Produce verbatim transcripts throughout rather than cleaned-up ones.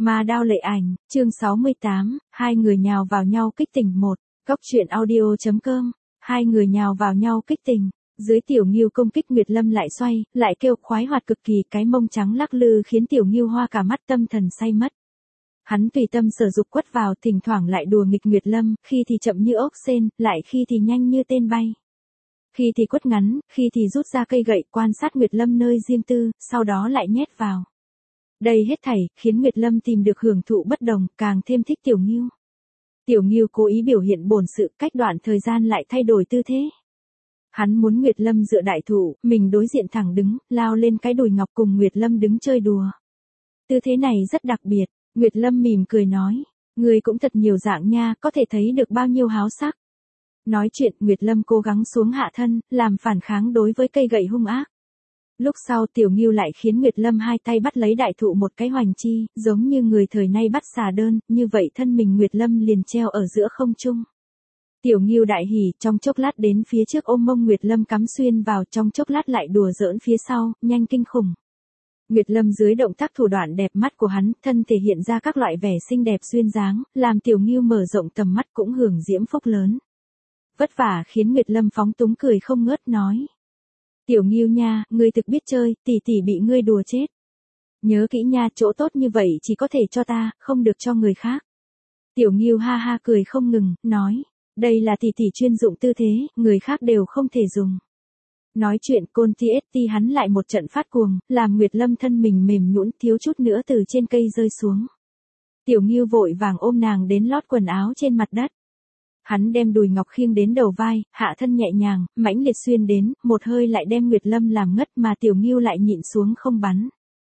Ma đao lệ ảnh, chương sáu mươi tám, hai người nhào vào nhau kích tình một, góc truyện audio chấm com, hai người nhào vào nhau kích tình, dưới Tiểu Ngưu công kích Nguyệt Lâm lại xoay, lại kêu khoái hoạt cực kỳ, cái mông trắng lắc lư khiến Tiểu Ngưu hoa cả mắt, tâm thần say mất. Hắn tùy tâm sở dục quất vào, thỉnh thoảng lại đùa nghịch Nguyệt Lâm, khi thì chậm như ốc sên, lại khi thì nhanh như tên bay. Khi thì quất ngắn, khi thì rút ra cây gậy quan sát Nguyệt Lâm nơi riêng tư, sau đó lại nhét vào. Đây hết thảy, khiến Nguyệt Lâm tìm được hưởng thụ bất đồng, càng thêm thích Tiểu Ngưu. Tiểu Ngưu cố ý biểu hiện bổn sự, cách đoạn thời gian lại thay đổi tư thế. Hắn muốn Nguyệt Lâm dựa đại thụ, mình đối diện thẳng đứng, lao lên cái đùi ngọc cùng Nguyệt Lâm đứng chơi đùa. Tư thế này rất đặc biệt, Nguyệt Lâm mỉm cười nói, người cũng thật nhiều dạng nha, có thể thấy được bao nhiêu háo sắc. Nói chuyện, Nguyệt Lâm cố gắng xuống hạ thân, làm phản kháng đối với cây gậy hung ác. Lúc sau Tiểu Ngưu lại khiến Nguyệt Lâm hai tay bắt lấy đại thụ một cái hoành chi, giống như người thời nay bắt xà đơn, như vậy thân mình Nguyệt Lâm liền treo ở giữa không trung. Tiểu Ngưu đại hỉ, trong chốc lát đến phía trước ôm mông Nguyệt Lâm cắm xuyên vào, trong chốc lát lại đùa giỡn phía sau, nhanh kinh khủng. Nguyệt Lâm dưới động tác thủ đoạn đẹp mắt của hắn, thân thể hiện ra các loại vẻ xinh đẹp duyên dáng, làm Tiểu Ngưu mở rộng tầm mắt cũng hưởng diễm phúc lớn. Vất vả khiến Nguyệt Lâm phóng túng cười không ngớt nói. Tiểu Ngưu nha, ngươi thực biết chơi, tỷ tỷ bị ngươi đùa chết. Nhớ kỹ nha, chỗ tốt như vậy chỉ có thể cho ta, không được cho người khác. Tiểu Ngưu ha ha cười không ngừng, nói, đây là tỷ tỷ chuyên dụng tư thế, người khác đều không thể dùng. Nói chuyện Côn Ti ét Ti hắn lại một trận phát cuồng, làm Nguyệt Lâm thân mình mềm nhũn thiếu chút nữa từ trên cây rơi xuống. Tiểu Ngưu vội vàng ôm nàng đến lót quần áo trên mặt đất. Hắn đem đùi ngọc khiêng đến đầu vai, hạ thân nhẹ nhàng, mãnh liệt xuyên đến, một hơi lại đem Nguyệt Lâm làm ngất mà Tiểu Ngưu lại nhịn xuống không bắn.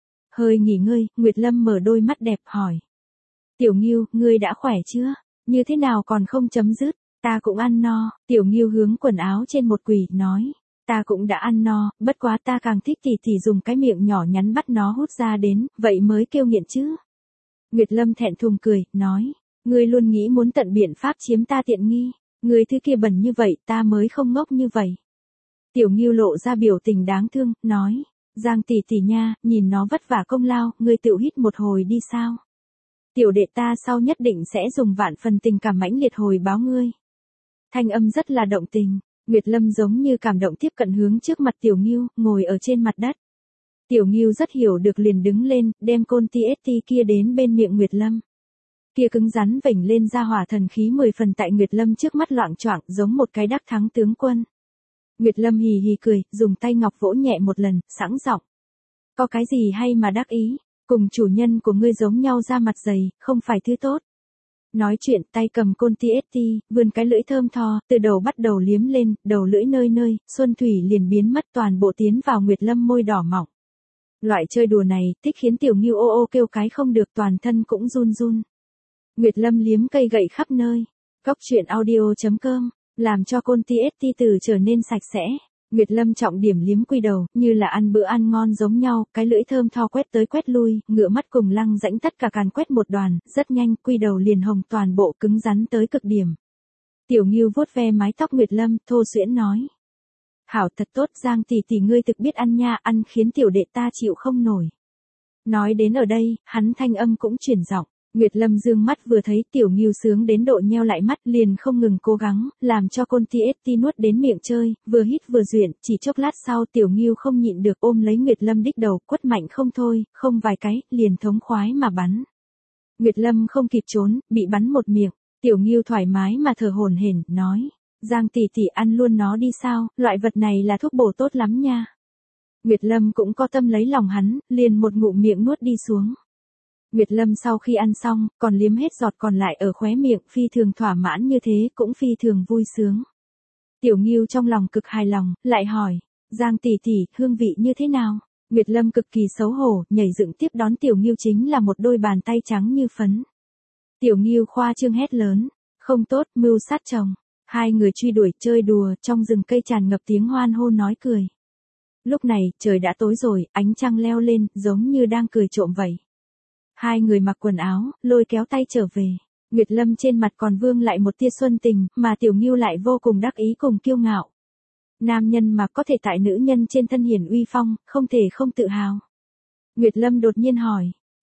Hơi nghỉ ngơi, Nguyệt Lâm mở đôi mắt đẹp hỏi. Tiểu Ngưu, ngươi đã khỏe chưa? Như thế nào còn không chấm dứt? Ta cũng ăn no. Tiểu Ngưu hướng quần áo trên một quỳ, nói. Ta cũng đã ăn no, bất quá ta càng thích tỷ tỷ dùng cái miệng nhỏ nhắn bắt nó hút ra đến, vậy mới kêu nghiện chứ. Nguyệt Lâm thẹn thùng cười, nói. Ngươi luôn nghĩ muốn tận biện pháp chiếm ta tiện nghi, ngươi thứ kia bẩn như vậy ta mới không ngốc như vậy. Tiểu Ngưu lộ ra biểu tình đáng thương, nói, Giang tỷ tỷ nha, nhìn nó vất vả công lao, ngươi tự hít một hồi đi sao. Tiểu đệ ta sau nhất định sẽ dùng vạn phần tình cảm mãnh liệt hồi báo ngươi. Thanh âm rất là động tình, Nguyệt Lâm giống như cảm động tiếp cận hướng trước mặt Tiểu Ngưu, ngồi ở trên mặt đất. Tiểu Ngưu rất hiểu được liền đứng lên, đem Côn Ti ét Ti kia đến bên miệng Nguyệt Lâm. Kia cứng rắn vểnh lên ra hỏa thần khí mười phần tại Nguyệt Lâm trước mắt loạng choạng, giống một cái đắc thắng tướng quân. Nguyệt Lâm hì hì cười, dùng tay ngọc vỗ nhẹ một lần, sẵn giọng. Có cái gì hay mà đắc ý, cùng chủ nhân của ngươi giống nhau ra mặt dày, không phải thứ tốt. Nói chuyện tay cầm Côn Ti ét Ti, vươn cái lưỡi thơm tho, từ đầu bắt đầu liếm lên, đầu lưỡi nơi nơi, xuân thủy liền biến mất toàn bộ tiến vào Nguyệt Lâm môi đỏ mọng. Loại chơi đùa này, thích khiến Tiểu Ngưu ô ô kêu cái không được, toàn thân cũng run run. Nguyệt Lâm liếm cây gậy khắp nơi. Góc truyện audio chấm com, làm cho Côn Ti ét Ti từ trở nên sạch sẽ. Nguyệt Lâm trọng điểm liếm quy đầu, như là ăn bữa ăn ngon giống nhau, cái lưỡi thơm tho quét tới quét lui, ngựa mắt cùng lăng rãnh tất cả càn quét một đoàn, rất nhanh, quy đầu liền hồng toàn bộ cứng rắn tới cực điểm. Tiểu Ngưu vuốt ve mái tóc Nguyệt Lâm, thô xuyễn nói. Hảo thật tốt, Giang tỷ tỷ ngươi thực biết ăn nha, ăn khiến tiểu đệ ta chịu không nổi. Nói đến ở đây, hắn thanh âm cũng chuyển giọng. Nguyệt Lâm dương mắt vừa thấy Tiểu Ngưu sướng đến độ nheo lại mắt, liền không ngừng cố gắng, làm cho Côn Ti ét Ti nuốt đến miệng chơi, vừa hít vừa duyện, chỉ chốc lát sau Tiểu Ngưu không nhịn được ôm lấy Nguyệt Lâm đích đầu, quất mạnh không thôi, không vài cái, liền thống khoái mà bắn. Nguyệt Lâm không kịp trốn, bị bắn một miệng, Tiểu Ngưu thoải mái mà thở hổn hển, nói, Giang tỷ tỷ ăn luôn nó đi sao, loại vật này là thuốc bổ tốt lắm nha. Nguyệt Lâm cũng có tâm lấy lòng hắn, liền một ngụm miệng nuốt đi xuống. Nguyệt Lâm sau khi ăn xong, còn liếm hết giọt còn lại ở khóe miệng, phi thường thỏa mãn như thế, cũng phi thường vui sướng. Tiểu Ngưu trong lòng cực hài lòng, lại hỏi, Giang tỷ tỷ, hương vị như thế nào? Nguyệt Lâm cực kỳ xấu hổ, nhảy dựng tiếp đón Tiểu Ngưu chính là một đôi bàn tay trắng như phấn. Tiểu Ngưu khoa trương hét lớn, không tốt, mưu sát chồng. Hai người truy đuổi chơi đùa, trong rừng cây tràn ngập tiếng hoan hô nói cười. Lúc này, trời đã tối rồi, ánh trăng leo lên, giống như đang cười trộm vậy. Hai người mặc quần áo, lôi kéo tay trở về. Nguyệt Lâm trên mặt còn vương lại một tia xuân tình, mà Tiểu Ngưu lại vô cùng đắc ý cùng kiêu ngạo. Nam nhân mà có thể tại nữ nhân trên thân hiển uy phong, không thể không tự hào. Nguyệt Lâm đột nhiên hỏi,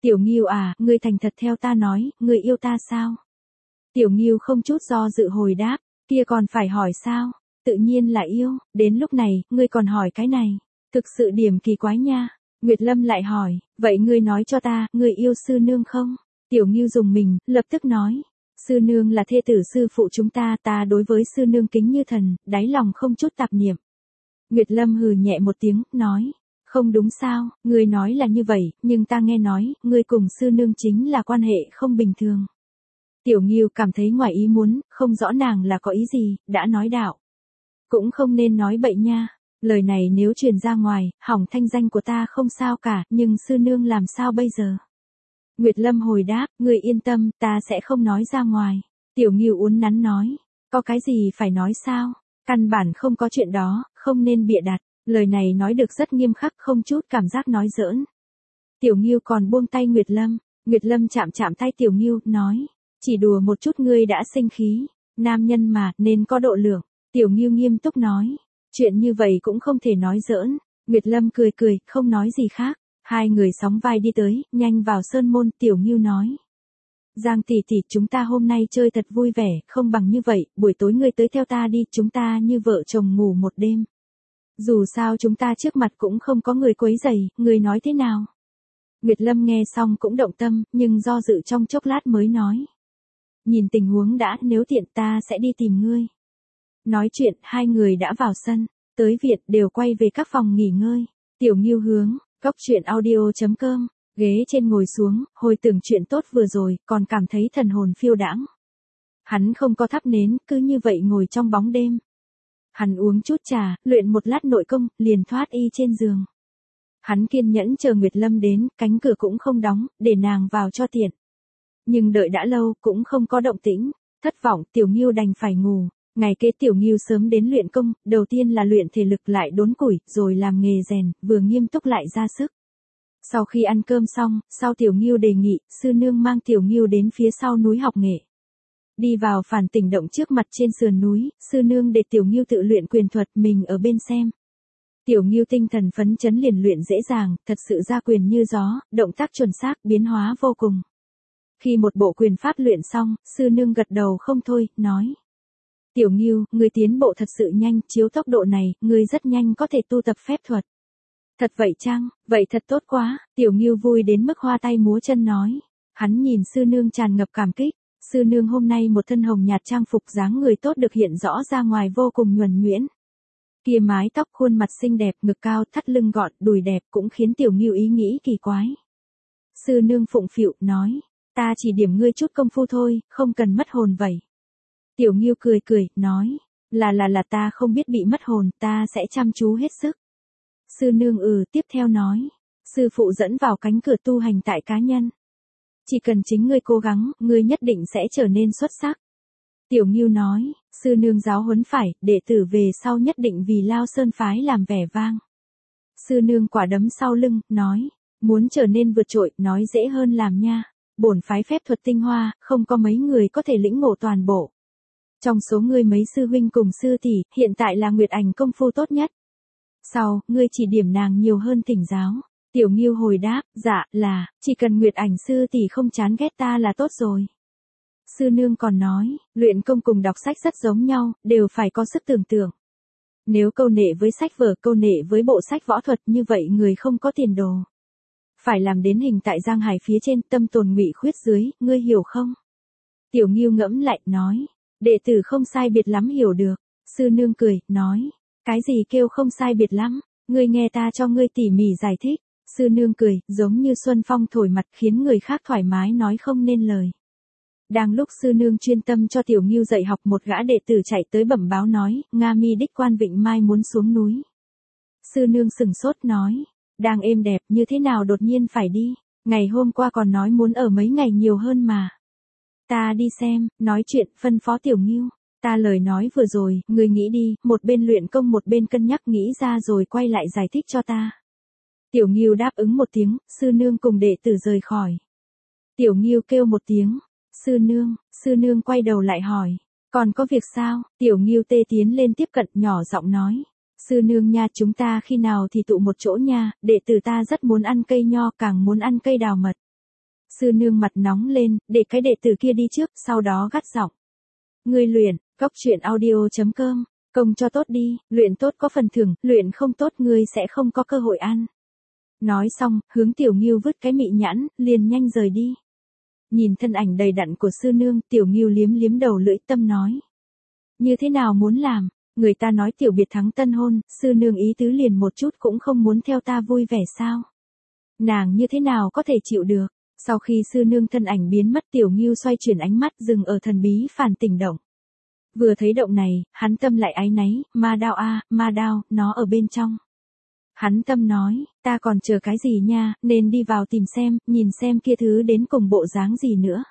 Tiểu Ngưu à, ngươi thành thật theo ta nói, ngươi yêu ta sao? Tiểu Ngưu không chút do dự hồi đáp, kia còn phải hỏi sao? Tự nhiên là yêu, đến lúc này, ngươi còn hỏi cái này. Thực sự điểm kỳ quái nha. Nguyệt Lâm lại hỏi, vậy ngươi nói cho ta, ngươi yêu sư nương không? Tiểu Ngưu dùng mình, lập tức nói. Sư nương là thê tử sư phụ chúng ta, ta đối với sư nương kính như thần, đáy lòng không chút tạp niệm. Nguyệt Lâm hừ nhẹ một tiếng, nói. Không đúng sao, ngươi nói là như vậy, nhưng ta nghe nói, ngươi cùng sư nương chính là quan hệ không bình thường. Tiểu Ngưu cảm thấy ngoài ý muốn, không rõ nàng là có ý gì, đã nói đạo. Cũng không nên nói bậy nha, lời này nếu truyền ra ngoài, hỏng thanh danh của ta không sao cả, nhưng sư nương làm sao bây giờ? Nguyệt Lâm hồi đáp, ngươi yên tâm, ta sẽ không nói ra ngoài. Tiểu Ngưu uốn nắn nói, có cái gì phải nói sao? Căn bản không có chuyện đó, không nên bịa đặt. Lời này nói được rất nghiêm khắc, không chút cảm giác nói giỡn. Tiểu Ngưu còn buông tay Nguyệt Lâm, Nguyệt Lâm chạm chạm tay Tiểu Ngưu, nói, chỉ đùa một chút ngươi đã sinh khí, nam nhân mà, nên có độ lượng. Tiểu Ngưu nghiêm túc nói, chuyện như vậy cũng không thể nói giỡn. Nguyệt Lâm cười cười, không nói gì khác. Hai người sóng vai đi tới, nhanh vào sơn môn, Tiểu Ngưu nói. Giang tỷ tỷ, chúng ta hôm nay chơi thật vui vẻ, không bằng như vậy, buổi tối ngươi tới theo ta đi, chúng ta như vợ chồng ngủ một đêm. Dù sao chúng ta trước mặt cũng không có người quấy rầy, người nói thế nào? Nguyệt Lâm nghe xong cũng động tâm, nhưng do dự trong chốc lát mới nói. Nhìn tình huống đã, nếu tiện ta sẽ đi tìm ngươi. Nói chuyện, hai người đã vào sân, tới viện đều quay về các phòng nghỉ ngơi. Tiểu Ngưu hướng, góc truyện audio chấm com, ghế trên ngồi xuống, hồi tưởng chuyện tốt vừa rồi, còn cảm thấy thần hồn phiêu đãng. Hắn không có thắp nến, cứ như vậy ngồi trong bóng đêm. Hắn uống chút trà, luyện một lát nội công, liền thoát y trên giường. Hắn kiên nhẫn chờ Nguyệt Lâm đến, cánh cửa cũng không đóng, để nàng vào cho tiện. Nhưng đợi đã lâu, cũng không có động tĩnh. Thất vọng, Tiểu Ngưu đành phải ngủ. Ngày kế Tiểu Ngưu sớm đến luyện công, đầu tiên là luyện thể lực lại đốn củi, rồi làm nghề rèn, vừa nghiêm túc lại ra sức. Sau khi ăn cơm xong, sau Tiểu Ngưu đề nghị, sư nương mang Tiểu Ngưu đến phía sau núi học nghệ. Đi vào phản tỉnh động trước mặt trên sườn núi, sư nương để Tiểu Ngưu tự luyện quyền thuật, mình ở bên xem. Tiểu Ngưu tinh thần phấn chấn liền luyện dễ dàng, thật sự ra quyền như gió, động tác chuẩn xác, biến hóa vô cùng. Khi một bộ quyền pháp luyện xong, sư nương gật đầu không thôi, nói. Tiểu Ngưu, ngươi tiến bộ thật sự nhanh, chiếu tốc độ này, ngươi rất nhanh có thể tu tập phép thuật. Thật vậy chăng, vậy thật tốt quá, Tiểu Ngưu vui đến mức hoa tay múa chân nói. Hắn nhìn sư nương tràn ngập cảm kích. Sư nương hôm nay một thân hồng nhạt trang phục dáng người tốt được hiện rõ ra ngoài vô cùng nhuần nhuyễn. Kia mái tóc khuôn mặt xinh đẹp, ngực cao, thắt lưng gọn, đùi đẹp cũng khiến Tiểu Ngưu ý nghĩ kỳ quái. Sư nương phụng phịu, nói, ta chỉ điểm ngươi chút công phu thôi, không cần mất hồn vậy. Tiểu Ngưu cười cười, nói, là là là ta không biết bị mất hồn, ta sẽ chăm chú hết sức. Sư nương ừ, tiếp theo nói, sư phụ dẫn vào cánh cửa tu hành tại cá nhân. Chỉ cần chính ngươi cố gắng, ngươi nhất định sẽ trở nên xuất sắc. Tiểu Ngưu nói, sư nương giáo huấn phải, đệ tử về sau nhất định vì Lao Sơn phái làm vẻ vang. Sư nương quả đấm sau lưng, nói, muốn trở nên vượt trội, nói dễ hơn làm nha. Bổn phái phép thuật tinh hoa, không có mấy người có thể lĩnh ngộ toàn bộ. Trong số ngươi mấy sư huynh cùng sư tỷ, hiện tại là Nguyệt Ảnh công phu tốt nhất. Sau, ngươi chỉ điểm nàng nhiều hơn thỉnh giáo. Tiểu Ngưu hồi đáp, dạ, là, chỉ cần Nguyệt Ảnh sư tỷ không chán ghét ta là tốt rồi. Sư nương còn nói, luyện công cùng đọc sách rất giống nhau, đều phải có sức tưởng tượng. Nếu câu nệ với sách vở, câu nệ với bộ sách võ thuật như vậy người không có tiền đồ. Phải làm đến hình tại Giang Hải phía trên, tâm tồn ngụy khuyết dưới, ngươi hiểu không? Tiểu Ngưu ngẫm lại, nói, đệ tử không sai biệt lắm hiểu được. Sư nương cười, nói, cái gì kêu không sai biệt lắm, ngươi nghe ta cho ngươi tỉ mỉ giải thích. Sư nương cười, giống như xuân phong thổi mặt khiến người khác thoải mái nói không nên lời. Đang lúc sư nương chuyên tâm cho Tiểu Ngưu dạy học, một gã đệ tử chạy tới bẩm báo nói, Nga Mi đích quan Vịnh Mai muốn xuống núi. Sư nương sừng sốt nói, đang êm đẹp như thế nào đột nhiên phải đi, ngày hôm qua còn nói muốn ở mấy ngày nhiều hơn mà. Ta đi xem, nói chuyện, phân phó Tiểu Ngưu, ta lời nói vừa rồi, người nghĩ đi, một bên luyện công một bên cân nhắc nghĩ ra rồi quay lại giải thích cho ta. Tiểu Ngưu đáp ứng một tiếng, sư nương cùng đệ tử rời khỏi. Tiểu Ngưu kêu một tiếng, sư nương, sư nương quay đầu lại hỏi, còn có việc sao? Tiểu Ngưu tê tiến lên tiếp cận, nhỏ giọng nói, sư nương nha, chúng ta khi nào thì tụ một chỗ nha, đệ tử ta rất muốn ăn cây nho, càng muốn ăn cây đào mật. Sư nương mặt nóng lên, để cái đệ tử kia đi trước, sau đó gắt giọng. Ngươi luyện, cóc truyện audio.com, công cho tốt đi, luyện tốt có phần thưởng, luyện không tốt ngươi sẽ không có cơ hội ăn. Nói xong, hướng Tiểu Ngưu vứt cái mị nhãn, liền nhanh rời đi. Nhìn thân ảnh đầy đặn của sư nương, Tiểu Ngưu liếm liếm đầu lưỡi tâm nói. Như thế nào muốn làm, người ta nói tiểu biệt thắng tân hôn, sư nương ý tứ liền một chút cũng không muốn theo ta vui vẻ sao. Nàng như thế nào có thể chịu được, sau khi sư nương thân ảnh biến mất Tiểu Ngưu xoay chuyển ánh mắt dừng ở thần bí phản tỉnh động. Vừa thấy động này, hắn tâm lại áy náy, ma đao a, ma đao, nó ở bên trong. Hắn tâm nói, ta còn chờ cái gì nha, nên đi vào tìm xem, nhìn xem kia thứ đến cùng bộ dáng gì nữa.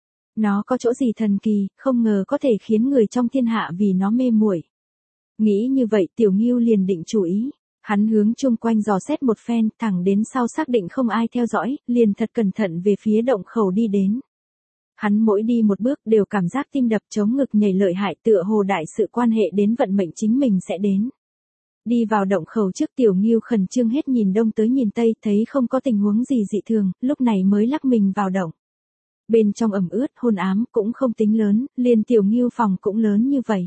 Nó có chỗ gì thần kỳ, không ngờ có thể khiến người trong thiên hạ vì nó mê muội. Nghĩ như vậy Tiểu Ngưu liền định chủ ý. Hắn hướng chung quanh dò xét một phen, thẳng đến sau xác định không ai theo dõi, liền thật cẩn thận về phía động khẩu đi đến. Hắn mỗi đi một bước đều cảm giác tim đập chống ngực nhảy lợi hại, tựa hồ đại sự quan hệ đến vận mệnh chính mình sẽ đến. Đi vào động khẩu trước Tiểu Ngưu khẩn trương hết nhìn đông tới nhìn tây, thấy không có tình huống gì dị thường, lúc này mới lắc mình vào động. Bên trong ẩm ướt, hôn ám, cũng không tính lớn, liền Tiểu Ngưu phòng cũng lớn như vậy.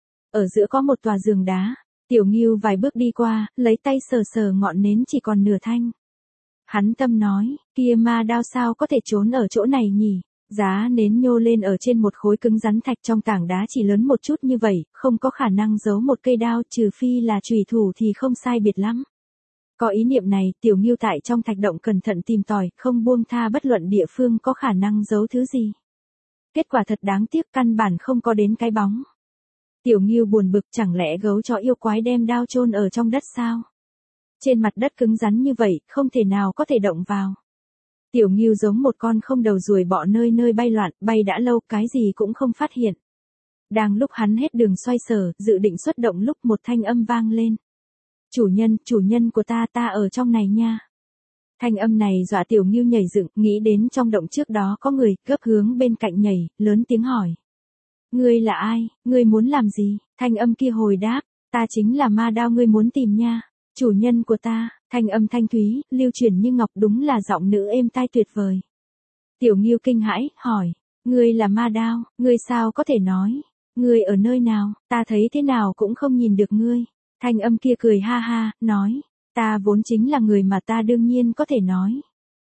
Ở giữa có một tòa giường đá, Tiểu Ngưu vài bước đi qua, lấy tay sờ sờ ngọn nến chỉ còn nửa thanh. Hắn tâm nói, kia ma đao sao có thể trốn ở chỗ này nhỉ? Giá nến nhô lên ở trên một khối cứng rắn thạch trong tảng đá chỉ lớn một chút như vậy, không có khả năng giấu một cây đao, trừ phi là chùy thủ thì không sai biệt lắm. Có ý niệm này, Tiểu Ngưu tại trong thạch động cẩn thận tìm tòi, không buông tha bất luận địa phương có khả năng giấu thứ gì. Kết quả thật đáng tiếc, căn bản không có đến cái bóng. Tiểu Ngưu buồn bực, chẳng lẽ gấu chó yêu quái đem đao chôn ở trong đất sao? Trên mặt đất cứng rắn như vậy, không thể nào có thể động vào. Tiểu Ngưu giống một con không đầu ruồi bọ nơi nơi bay loạn, bay đã lâu cái gì cũng không phát hiện. Đang lúc hắn hết đường xoay sở, dự định xuất động lúc một thanh âm vang lên. Chủ nhân, chủ nhân của ta, ta ở trong này nha. Thanh âm này dọa Tiểu Ngưu nhảy dựng, nghĩ đến trong động trước đó có người, gấp hướng bên cạnh nhảy, lớn tiếng hỏi. Ngươi là ai, ngươi muốn làm gì? Thanh âm kia hồi đáp, ta chính là ma đao ngươi muốn tìm nha. Chủ nhân của ta, thanh âm thanh thúy, lưu chuyển như ngọc, đúng là giọng nữ êm tai tuyệt vời. Tiểu Ngưu kinh hãi, hỏi, ngươi là ma đao, ngươi sao có thể nói, ngươi ở nơi nào, ta thấy thế nào cũng không nhìn được ngươi. Thanh âm kia cười ha ha, nói, ta vốn chính là người mà ta đương nhiên có thể nói.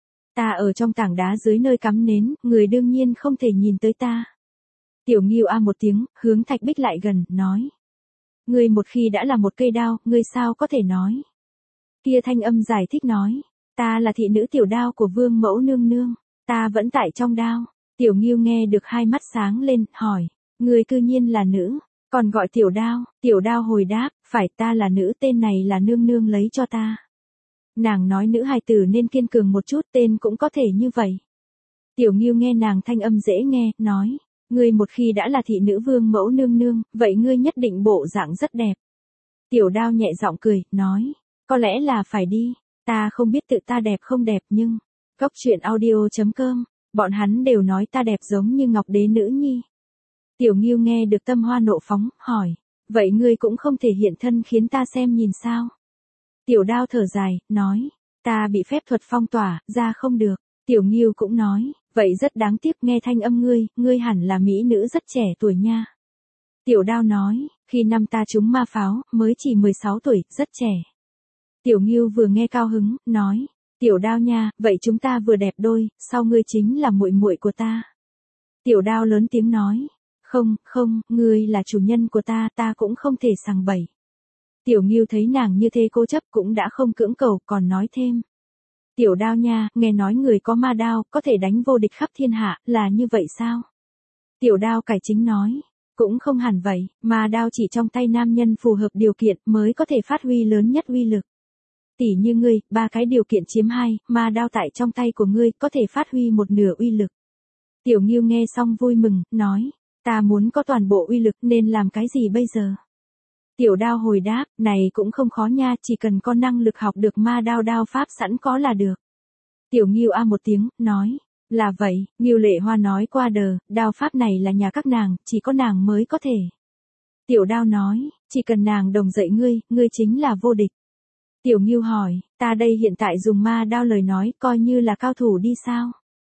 Ta ở trong tảng đá dưới nơi cắm nến, người đương nhiên không thể nhìn tới ta. Tiểu Ngưu a một tiếng, hướng thạch bích lại gần, nói. Ngươi một khi đã là một cây đao, ngươi sao có thể nói. Kia thanh âm giải thích nói, ta là thị nữ Tiểu Đao của Vương Mẫu nương nương, ta vẫn tại trong đao. Tiểu Ngưu nghe được hai mắt sáng lên, hỏi, ngươi cư nhiên là nữ, còn gọi Tiểu Đao. Tiểu Đao hồi đáp, phải, ta là nữ, tên này là nương nương lấy cho ta. Nàng nói nữ hài tử nên kiên cường một chút, tên cũng có thể như vậy. Tiểu Ngưu nghe nàng thanh âm dễ nghe, nói. Ngươi một khi đã là thị nữ Vương Mẫu nương nương, vậy ngươi nhất định bộ dạng rất đẹp. Tiểu Đao nhẹ giọng cười, nói, có lẽ là phải đi, ta không biết tự ta đẹp không đẹp nhưng, cóc truyện audio.com, bọn hắn đều nói ta đẹp giống như ngọc đế nữ nhi. Tiểu Ngưu nghe được tâm hoa nộ phóng, hỏi, vậy ngươi cũng không thể hiện thân khiến ta xem nhìn sao? Tiểu Đao thở dài, nói, ta bị phép thuật phong tỏa, ra không được. Tiểu Ngưu cũng nói, vậy rất đáng tiếc, nghe thanh âm ngươi, ngươi hẳn là mỹ nữ rất trẻ tuổi nha. Tiểu Đao nói, khi năm ta trúng ma pháo, mới chỉ mười sáu tuổi, rất trẻ. Tiểu Ngưu vừa nghe cao hứng, nói, Tiểu Đao nha, vậy chúng ta vừa đẹp đôi, sau ngươi chính là muội muội của ta. Tiểu Đao lớn tiếng nói, không, không, ngươi là chủ nhân của ta, ta cũng không thể sằng bậy. Tiểu Ngưu thấy nàng như thế cố chấp cũng đã không cưỡng cầu, còn nói thêm. Tiểu Đao nha, nghe nói người có ma đao, có thể đánh vô địch khắp thiên hạ, là như vậy sao? Tiểu Đao cải chính nói, cũng không hẳn vậy, ma đao chỉ trong tay nam nhân phù hợp điều kiện mới có thể phát huy lớn nhất uy lực. Tỷ như ngươi, ba cái điều kiện chiếm hai, ma đao tại trong tay của ngươi có thể phát huy một nửa uy lực. Tiểu Ngưu nghe xong vui mừng, nói, ta muốn có toàn bộ uy lực nên làm cái gì bây giờ? Tiểu Đao hồi đáp, này cũng không khó nha, chỉ cần có năng lực học được ma đao đao pháp sẵn có là được. Tiểu Ngưu a một tiếng, nói, là vậy, Ngưu Lệ Hoa nói qua đờ, đao pháp này là nhà các nàng, chỉ có nàng mới có thể. Tiểu Đao nói, chỉ cần nàng đồng dạy ngươi, ngươi chính là vô địch. Tiểu Ngưu hỏi, ta đây hiện tại dùng ma đao lời nói, coi như là cao thủ đi sao?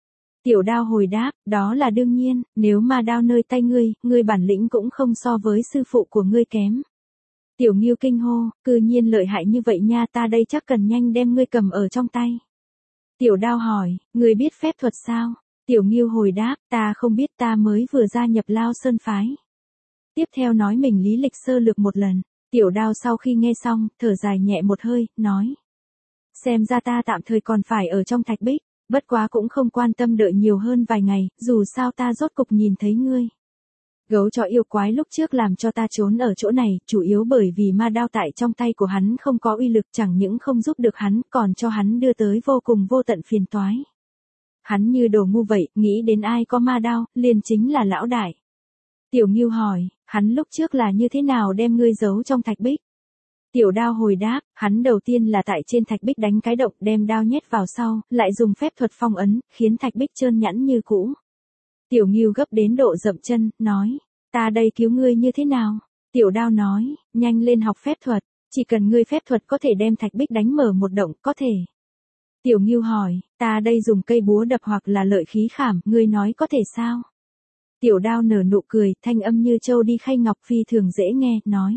Tiểu Đao hồi đáp, đó là đương nhiên, nếu ma đao nơi tay ngươi, ngươi bản lĩnh cũng không so với sư phụ của ngươi kém. Tiểu Ngưu kinh hô, cư nhiên lợi hại như vậy nha, ta đây chắc cần nhanh đem ngươi cầm ở trong tay. Tiểu Đao hỏi, ngươi biết phép thuật sao? Tiểu Ngưu hồi đáp, ta không biết, ta mới vừa gia nhập Lao Sơn phái. Tiếp theo nói mình lý lịch sơ lược một lần. Tiểu Đao sau khi nghe xong, thở dài nhẹ một hơi, nói. Xem ra ta tạm thời còn phải ở trong thạch bích, bất quá cũng không quan tâm đợi nhiều hơn vài ngày, dù sao ta rốt cục nhìn thấy ngươi. Gấu chó yêu quái lúc trước làm cho ta trốn ở chỗ này, chủ yếu bởi vì ma đao tại trong tay của hắn không có uy lực, chẳng những không giúp được hắn, còn cho hắn đưa tới vô cùng vô tận phiền toái. Hắn như đồ ngu vậy, nghĩ đến ai có ma đao, liền chính là lão đại. Tiểu Ngưu hỏi, hắn lúc trước là như thế nào đem ngươi giấu trong thạch bích? Tiểu Đao hồi đáp, hắn đầu tiên là tại trên thạch bích đánh cái động, đem đao nhét vào sau, lại dùng phép thuật phong ấn, khiến thạch bích trơn nhẵn như cũ. Tiểu Ngưu gấp đến độ dậm chân, nói, ta đây cứu ngươi như thế nào? Tiểu Đao nói, nhanh lên học phép thuật, chỉ cần ngươi phép thuật có thể đem thạch bích đánh mở một động, có thể. Tiểu Ngưu hỏi, ta đây dùng cây búa đập hoặc là lợi khí khảm, ngươi nói có thể sao? Tiểu Đao nở nụ cười, thanh âm như châu đi khay ngọc, phi thường dễ nghe, nói.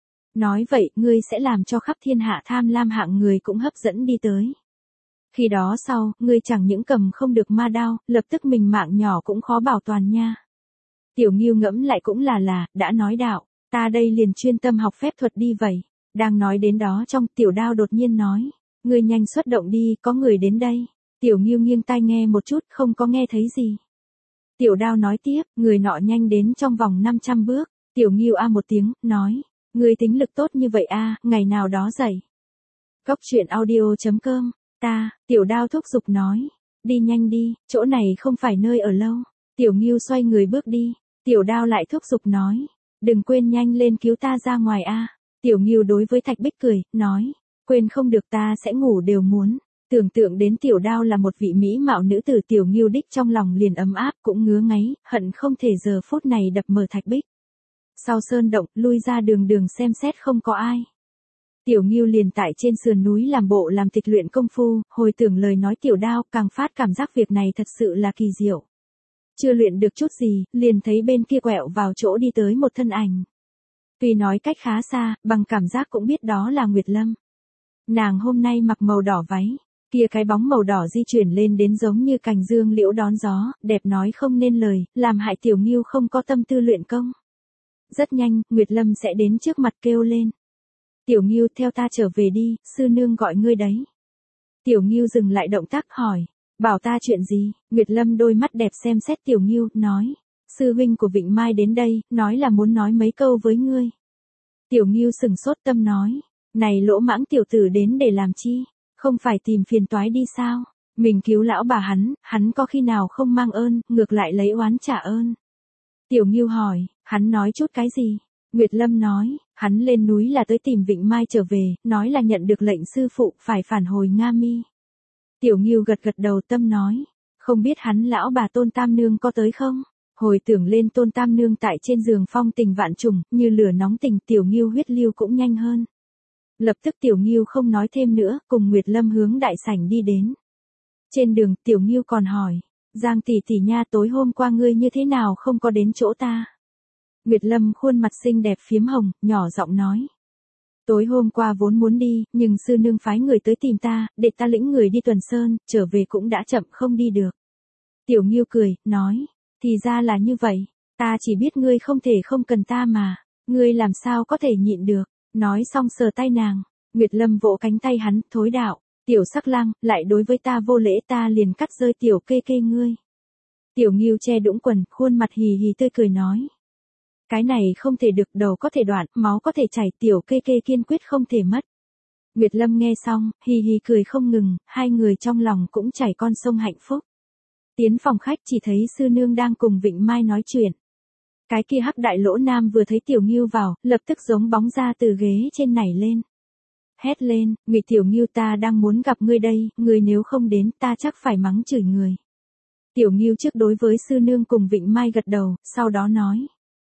Nói vậy, ngươi sẽ làm cho khắp thiên hạ tham lam hạng người cũng hấp dẫn đi tới. Khi đó sau, ngươi chẳng những cầm không được ma đao, lập tức mình mạng nhỏ cũng khó bảo toàn nha. Tiểu Ngưu ngẫm lại cũng là là, đã nói đạo, ta đây liền chuyên tâm học phép thuật đi vậy. Đang nói đến đó trong, Tiểu Đao đột nhiên nói, ngươi nhanh xuất động đi, có người đến đây. Tiểu Ngưu nghiêng tai nghe một chút, không có nghe thấy gì. Tiểu Đao nói tiếp, người nọ nhanh đến trong vòng năm trăm bước. Tiểu Ngưu a một tiếng, nói, ngươi tính lực tốt như vậy a, ngày nào đó dậy. Cốc truyện audio chấm com, ta, Tiểu Đao thúc giục nói, đi nhanh đi, chỗ này không phải nơi ở lâu. Tiểu Ngưu xoay người bước đi, Tiểu Đao lại thúc giục nói, đừng quên nhanh lên cứu ta ra ngoài a. Tiểu Ngưu đối với thạch bích cười, nói, quên không được, ta sẽ ngủ đều muốn. Tưởng tượng đến Tiểu Đao là một vị mỹ mạo nữ tử, Tiểu Ngưu đích trong lòng liền ấm áp, cũng ngứa ngáy, hận không thể giờ phút này đập mở thạch bích. Sau sơn động, lui ra đường đường xem xét không có ai. Tiểu Ngưu liền tại trên sườn núi làm bộ làm tịch luyện công phu, hồi tưởng lời nói Tiểu Đao, càng phát cảm giác việc này thật sự là kỳ diệu. Chưa luyện được chút gì, liền thấy bên kia quẹo vào chỗ đi tới một thân ảnh. Tuy nói cách khá xa, bằng cảm giác cũng biết đó là Nguyệt Lâm. Nàng hôm nay mặc màu đỏ váy, kia cái bóng màu đỏ di chuyển lên đến giống như cành dương liễu đón gió, đẹp nói không nên lời, làm hại Tiểu Ngưu không có tâm tư luyện công. Rất nhanh, Nguyệt Lâm sẽ đến trước mặt kêu lên. Tiểu Ngưu, theo ta trở về đi, sư nương gọi ngươi đấy. Tiểu Ngưu dừng lại động tác hỏi, bảo ta chuyện gì? Nguyệt Lâm đôi mắt đẹp xem xét Tiểu Ngưu, nói, sư huynh của Vịnh Mai đến đây, nói là muốn nói mấy câu với ngươi. Tiểu Ngưu sừng sốt tâm nói, này lỗ mãng tiểu tử đến để làm chi? Không phải tìm phiền toái đi sao? Mình cứu lão bà hắn, hắn có khi nào không mang ơn, ngược lại lấy oán trả ơn. Tiểu Ngưu hỏi, hắn nói chút cái gì? Nguyệt Lâm nói, hắn lên núi là tới tìm Vịnh Mai trở về, nói là nhận được lệnh sư phụ phải phản hồi Nga Mi. Tiểu Ngưu gật gật đầu tâm nói, không biết hắn lão bà Tôn Tam Nương có tới không? Hồi tưởng lên Tôn Tam Nương tại trên giường phong tình vạn trùng, như lửa nóng tình, Tiểu Ngưu huyết lưu cũng nhanh hơn. Lập tức Tiểu Ngưu không nói thêm nữa, cùng Nguyệt Lâm hướng đại sảnh đi đến. Trên đường, Tiểu Ngưu còn hỏi, Giang tỷ tỷ nha, tối hôm qua ngươi như thế nào không có đến chỗ ta? Nguyệt Lâm khuôn mặt xinh đẹp phiếm hồng, nhỏ giọng nói. Tối hôm qua vốn muốn đi, nhưng sư nương phái người tới tìm ta, để ta lĩnh người đi tuần sơn, trở về cũng đã chậm không đi được. Tiểu Ngưu cười, nói, thì ra là như vậy, ta chỉ biết ngươi không thể không cần ta mà, ngươi làm sao có thể nhịn được. Nói xong sờ tay nàng, Nguyệt Lâm vỗ cánh tay hắn, thối đạo, tiểu sắc lang, lại đối với ta vô lễ, ta liền cắt rơi tiểu kê kê ngươi. Tiểu Ngưu che đũng quần, khuôn mặt hì hì tươi cười nói. Cái này không thể được, đầu có thể đoạn, máu có thể chảy, tiểu kê kê kiên quyết không thể mất. Nguyệt Lâm nghe xong, hì hì cười không ngừng, hai người trong lòng cũng chảy con sông hạnh phúc. Tiến phòng khách chỉ thấy sư nương đang cùng Vịnh Mai nói chuyện. Cái kia hắc đại lỗ nam vừa thấy Tiểu Ngưu vào, lập tức giống bóng ra từ ghế trên nảy lên. Hét lên, Ngụy Tiểu Ngưu, ta đang muốn gặp ngươi đây, ngươi nếu không đến ta chắc phải mắng chửi người. Tiểu Ngưu trước đối với sư nương cùng Vịnh Mai gật đầu, sau đó nói.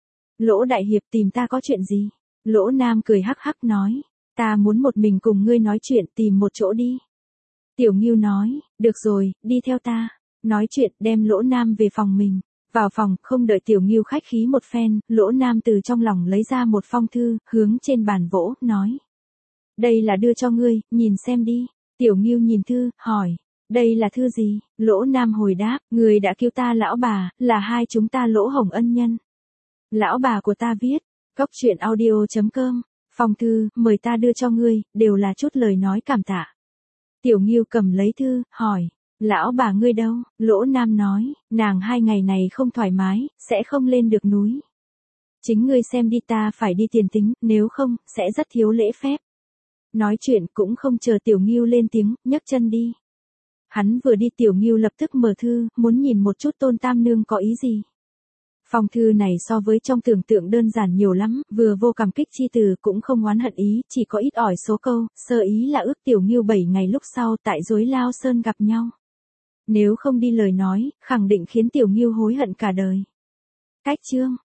Lỗ đại hiệp tìm ta có chuyện gì? Lỗ nam cười hắc hắc nói, ta muốn một mình cùng ngươi nói chuyện, tìm một chỗ đi. Tiểu Ngưu nói, được rồi, đi theo ta. Nói chuyện đem Lỗ Nam về phòng mình. Vào phòng, không đợi Tiểu Ngưu khách khí một phen, Lỗ Nam từ trong lòng lấy ra một phong thư, hướng trên bàn vỗ, nói. Đây là đưa cho ngươi, nhìn xem đi. Tiểu Ngưu nhìn thư, hỏi. Đây là thư gì? Lỗ Nam hồi đáp, người đã kêu ta lão bà, là hai chúng ta Lỗ Hồng ân nhân. Lão bà của ta viết, cóc truyện audio chấm com, phong thư, mời ta đưa cho ngươi, đều là chút lời nói cảm tạ. Tiểu Ngưu cầm lấy thư, hỏi, lão bà ngươi đâu? Lỗ Nam nói, nàng hai ngày này không thoải mái, sẽ không lên được núi. Chính ngươi xem đi, ta phải đi tiền tính, nếu không, sẽ rất thiếu lễ phép. Nói chuyện cũng không chờ Tiểu Ngưu lên tiếng, nhấc chân đi. Hắn vừa đi Tiểu Ngưu lập tức mở thư, muốn nhìn một chút Tôn Tam Nương có ý gì. Phong thư này so với trong tưởng tượng đơn giản nhiều lắm, vừa vô cảm kích chi từ cũng không oán hận ý, chỉ có ít ỏi số câu, sơ ý là ước Tiểu Ngưu bảy ngày lúc sau tại Dối Lao Sơn gặp nhau. Nếu không đi lời nói, khẳng định khiến Tiểu Ngưu hối hận cả đời. Cách chương